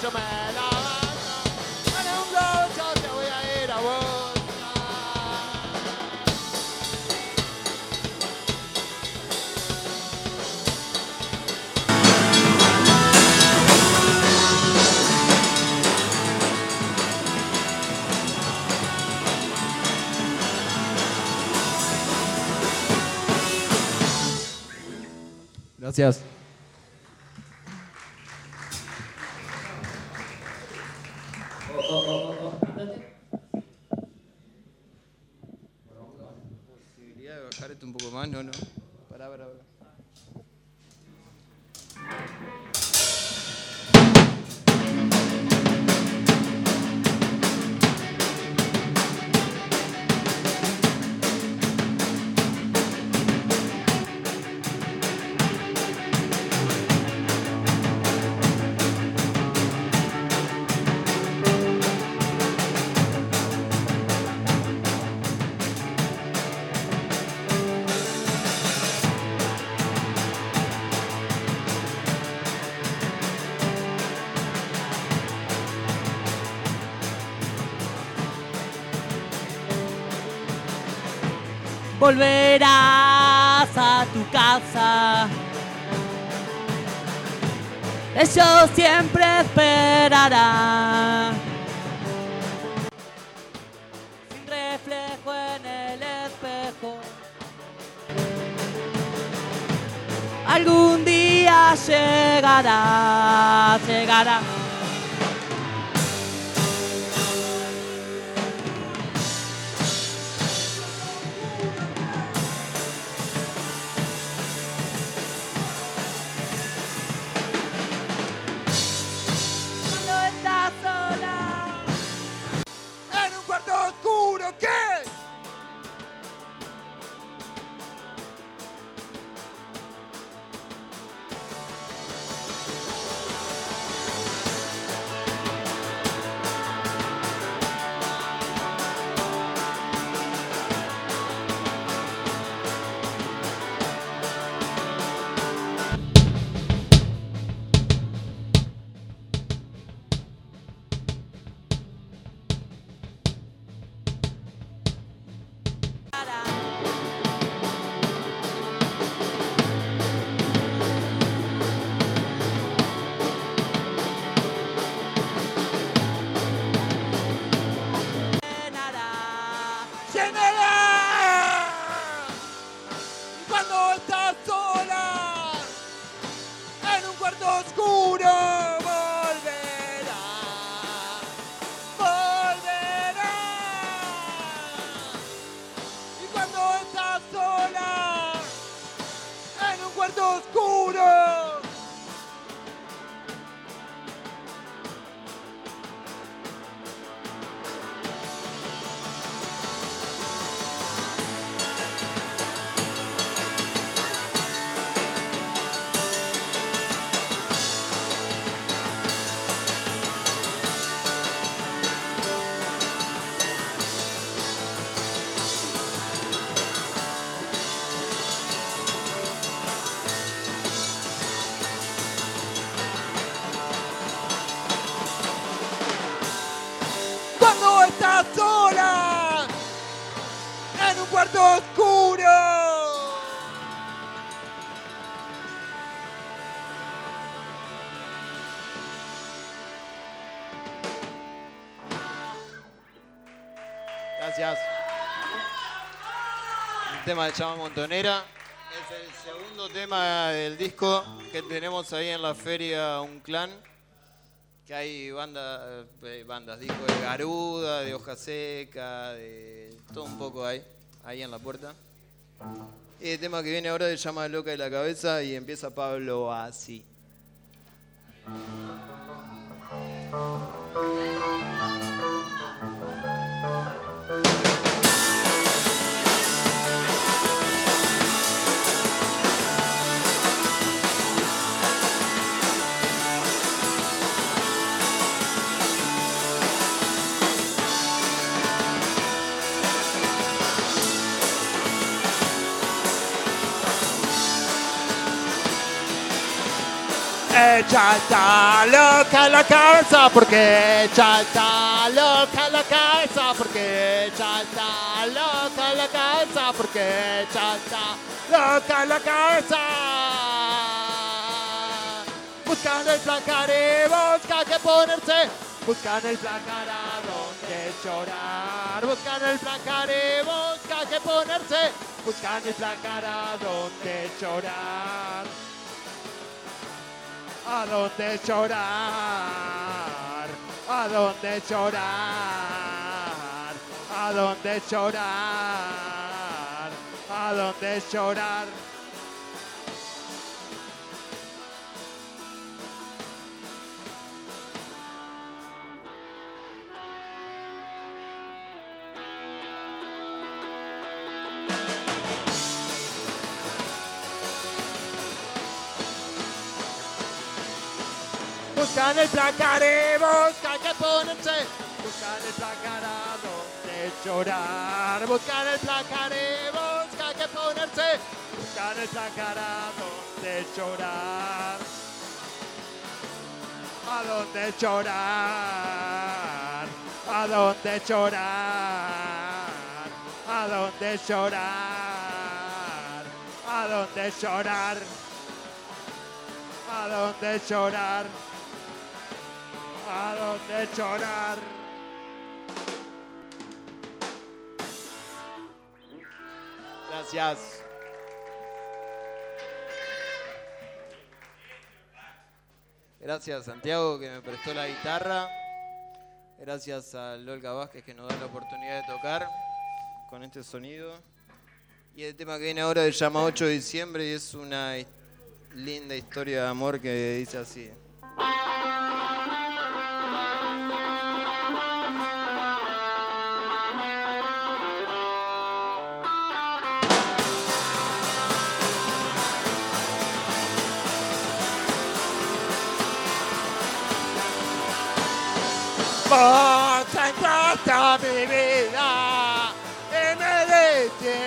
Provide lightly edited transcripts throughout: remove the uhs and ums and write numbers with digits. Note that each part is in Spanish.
yo me levanto. Dale un globo, yo te voy a ir a buscar. Gracias. Posibilidad de bajar esto un poco más, no. Pará. Volverás a tu casa. Ellos siempre esperarán. Sin reflejo en el espejo. Algún día llegará. Cuando estás sola. En un cuarto oscuro, ¿qué? ¡Llenará! Cuando estás sola en un cuarto oscuro, volverá. Y cuando estás sola en un cuarto oscuro. Cuando estás sola en un cuarto oscuro. Gracias. El tema se llama Montonera. Es el segundo tema del disco que tenemos ahí en la feria Un Clan. Que hay bandas, discos de Garuda, de Hoja Seca, de todo un poco ahí en la puerta. Y el tema que viene ahora se llama Loca de la Cabeza y empieza Pablo así. Ella está loca en la cabeza porque ella está loca en la cabeza porque ella está loca en la cabeza porque ella está loca en la cabeza. Buscan el placar y busca que ponerse. Buscan el placar a donde llorar. Buscan el placar y busca que ponerse. Buscan el placar a donde llorar. ¿A dónde llorar? ¿A dónde llorar? ¿A dónde llorar? ¿A dónde llorar? Buscan el placar y buscan que ponerse. Buscan el placar a donde llorar. Buscan el placar y buscan que ponerse. Buscan el placar a donde llorar. A donde llorar. A donde llorar. A donde llorar. A donde llorar. A donde llorar. ¿A dónde llorar? Gracias. Gracias Santiago que me prestó la guitarra. Gracias a Olga Vázquez que nos da la oportunidad de tocar con este sonido. Y el tema que viene ahora se llama 8 de diciembre y es una linda historia de amor que dice así. Vos entraste a mi vida y me diste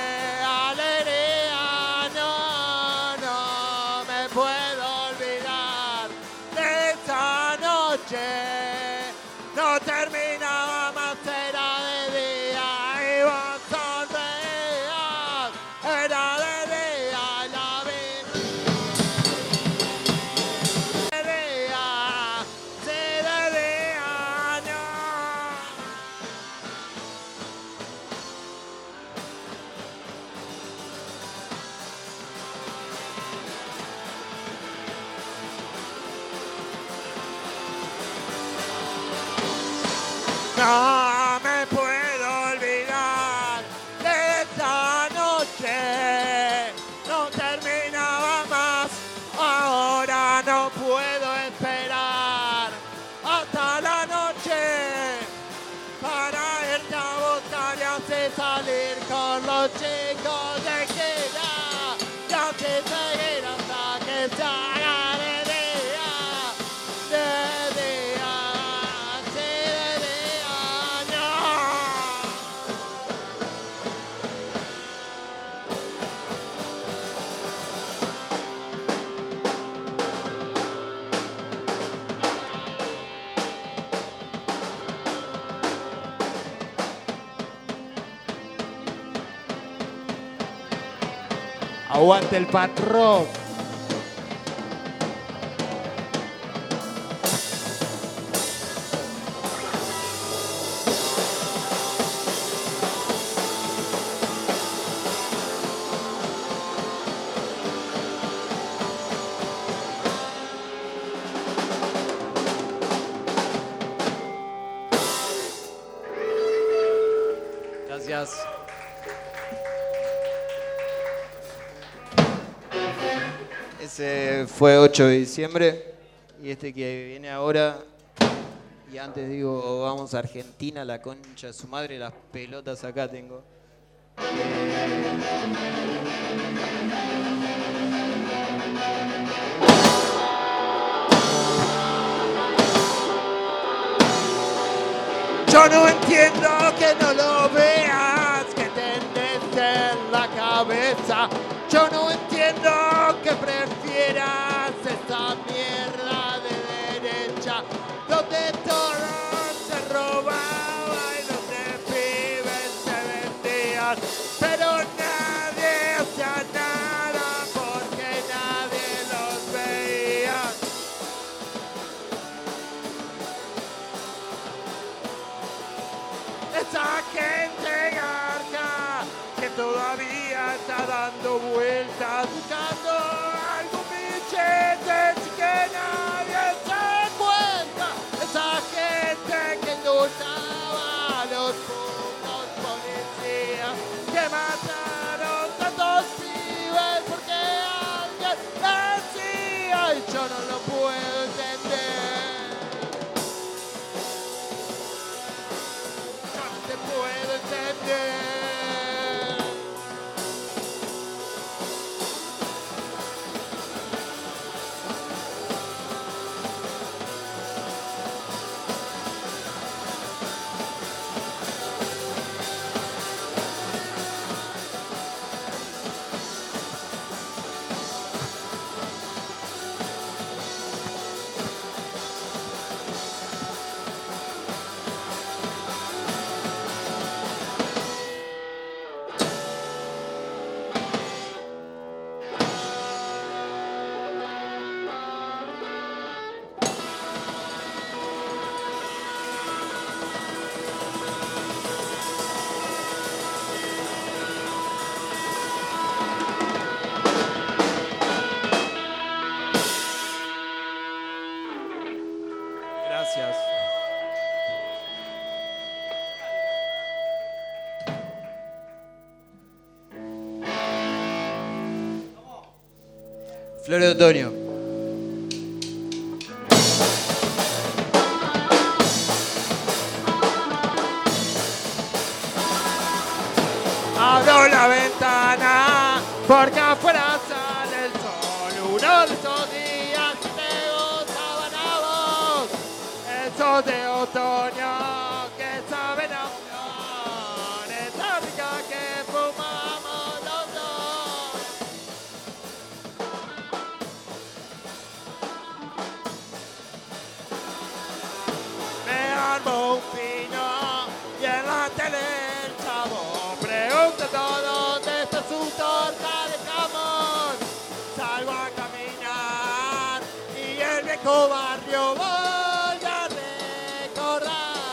alegría. No, no me puedo olvidar de esa noche. No terminaba más, era de día y vos sonreías. Era de día y la vida. De día, sí, de día. No me puedo olvidar de esta noche, no terminaba más, ahora no puedo esperar hasta la noche para irte a buscar y así salir con los chicos de gira y así seguir hasta que se haga de día, de día. Aguante el patrón. Gracias. Ese fue 8 de diciembre y este que viene ahora, y antes digo, vamos a Argentina, la concha de su madre, las pelotas acá tengo. Yo no entiendo que no lo veas, que tenés en la cabeza. Yo no entiendo que prefieras esa mierda. donde todo se robaba y los pibes se vendían, pero nadie hacía nada porque nadie los veía. Esa gente garca que todavía está dando vueltas buscando algún billete que nadie se cuenta. Esa gente que indultaba a los putos policías que mataron tantos pibes porque alguien decía y yo no lo puedo entender. Yo no te puedo entender. Gracias. Flor de otoño. Abro la ventana porque afuera sale el sol. Uno de esos días que te gustaban a vos, esos de otoño que saben a flor, esa rica que fumamos los dos. Me armo un pino y en la tele el chavo pregunta todo dónde está su torta de jamón. Salgo a caminar y el viejo barrio voy a recordar.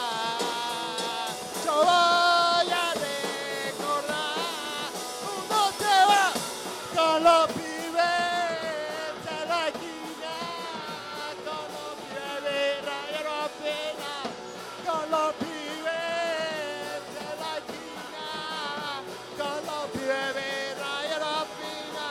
Yo voy a recordar. Uno se va con los pibes de la esquina, con los pibes de Rayo Pena, con los pibes de la esquina, con los pibes de Rayo Pena.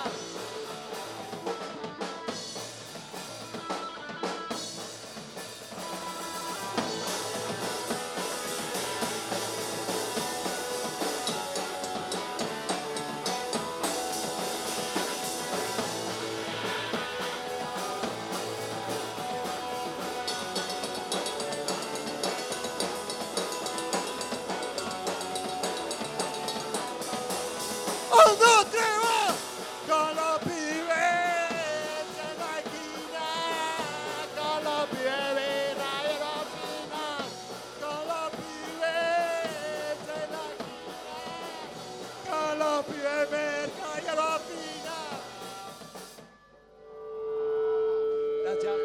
Un, dos, tres, va. Con los pibes de la esquina, con los pibes de Rayo Pena, con los pibes de la esquina, con los pibes de Rayo Pena. Gracias.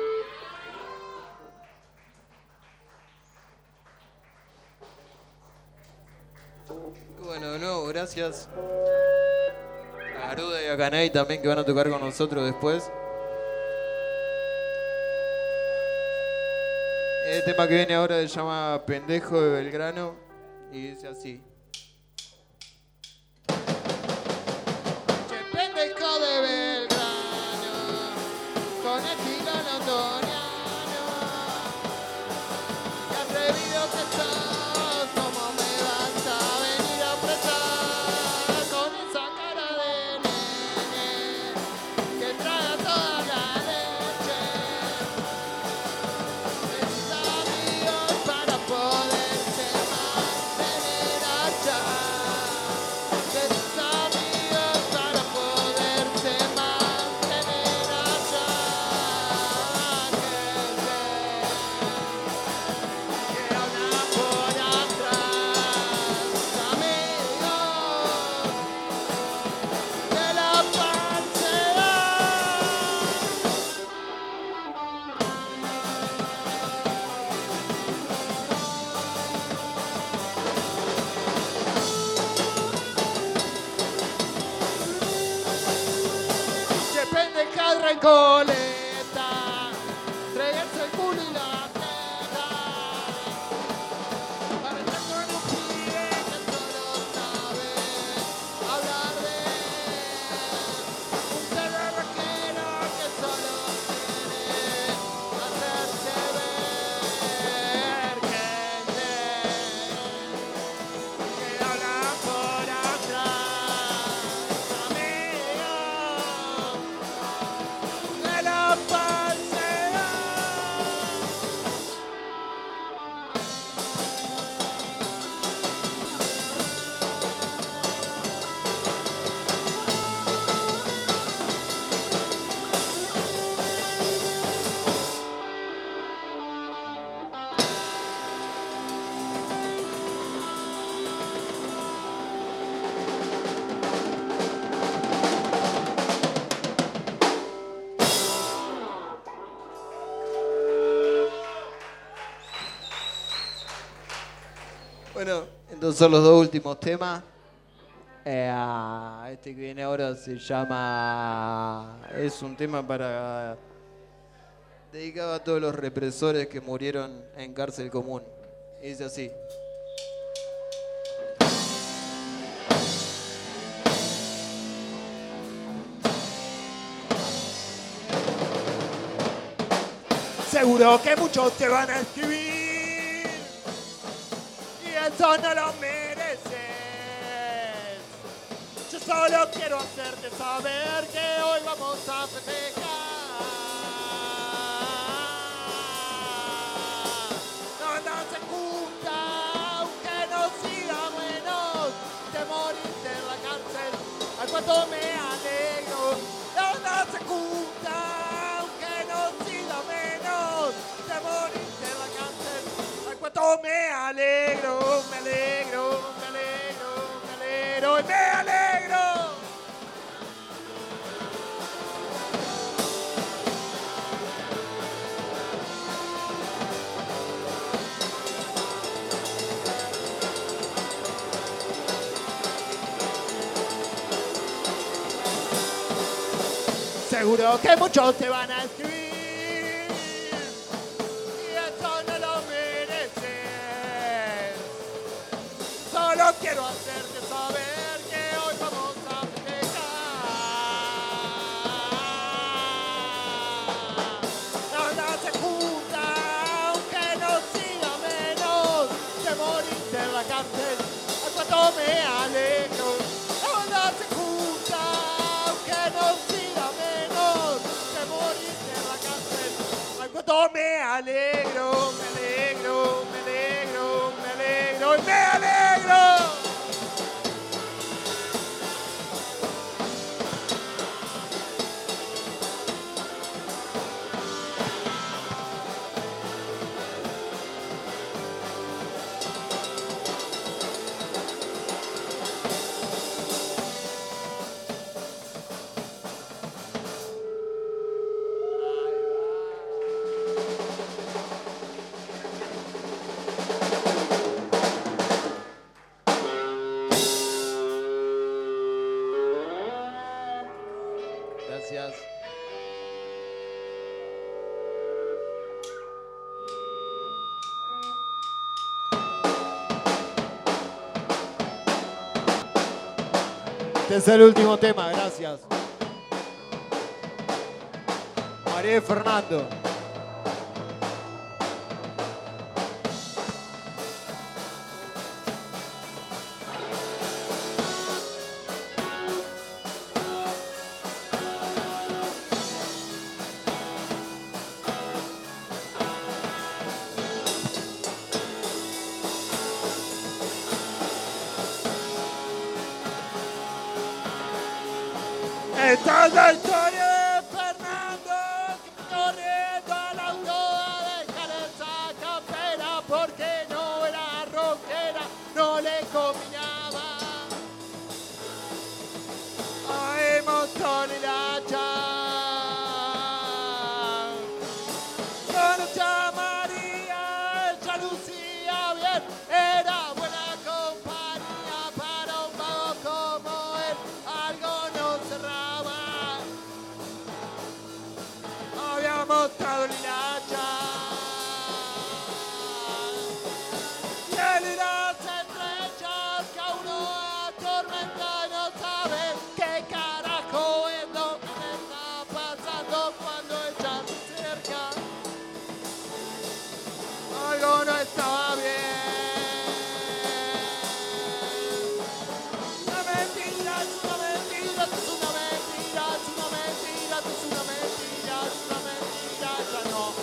Bueno, de nuevo, gracias a Garuda y a Canay también que van a tocar con nosotros después. El tema que viene ahora se llama Pendejo de Belgrano y dice así. Che, pendejo de Belgrano, con estilo londoniano, qué atrevido que sos, cómo me vas a venir a apretar con esa cara de nene que traga toda la leche. Necesita amigos para poderse mantener allá. Necesita amigos para poderse mantener allá. Bueno, entonces son los dos últimos temas. Este que viene ahora se llama... Es un tema para... dedicado a todos los represores que murieron en cárcel común. Y dice así. Seguro que muchos te van a escribir y eso no lo mereces. Yo solo quiero hacerte saber que hoy vamos a festejar. No se junta, aunque no siga menos de morirte en la cárcel. Al cuanto me alegro. No se junta, aunque no siga menos de morirte en la cárcel. Al cuanto me alegro, me alegro, me alegro, me alegro y me alegro. Seguro que muchos te van a escribir y eso no lo mereces. Solo quiero hacerte saber que hoy vamos a festejar. Nada se junta, aunque no siga menos de morirte en la cárcel. A cuanto me alegro. Nada se junta, aunque no siga menos de morirte en la cárcel. Al cuanto me alegro, me alegro, me alegro, me alegro y me alegro. Gracias. Este es el último tema, gracias. María y Fernando. Esta es la historia de Fernando que corriendo a la aurora a dejar esa campera porque no era rockera, no le combinaba. Ay, montón y la Conocía María, ella lucía bien, era buena compañía para un vago como él, algo no cerraba. Había mostrado el hilacha y él y las estrellas que a uno atormenta no sabe qué carajo es lo que me está pasando cuando ella se acerca. Algo no estaba bien. Una mentira, es una mentira, es una mentira, es una mentira, es una mentira, es una mentira, ya no.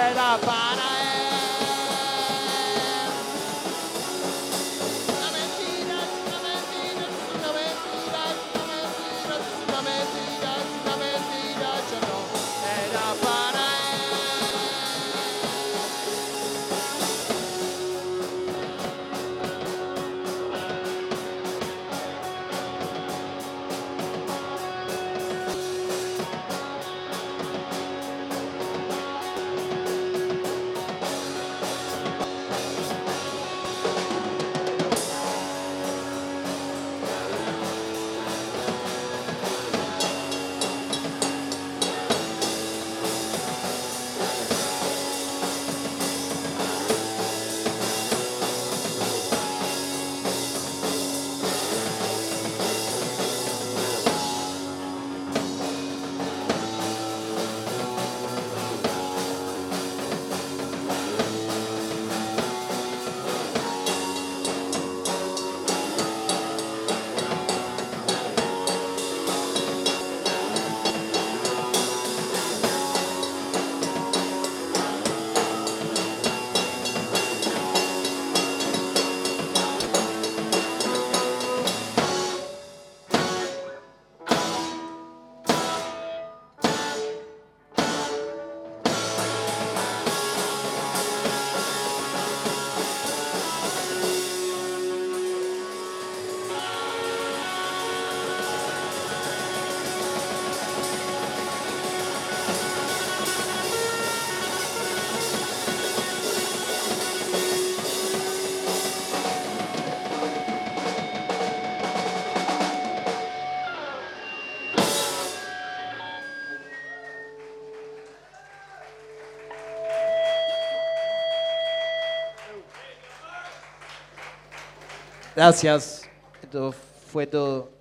era para él. Una mentira, es una mentira, es una mentira, es una mentira, es una mentira, es una mentira, yo no era para él. Gracias. Esto fue todo.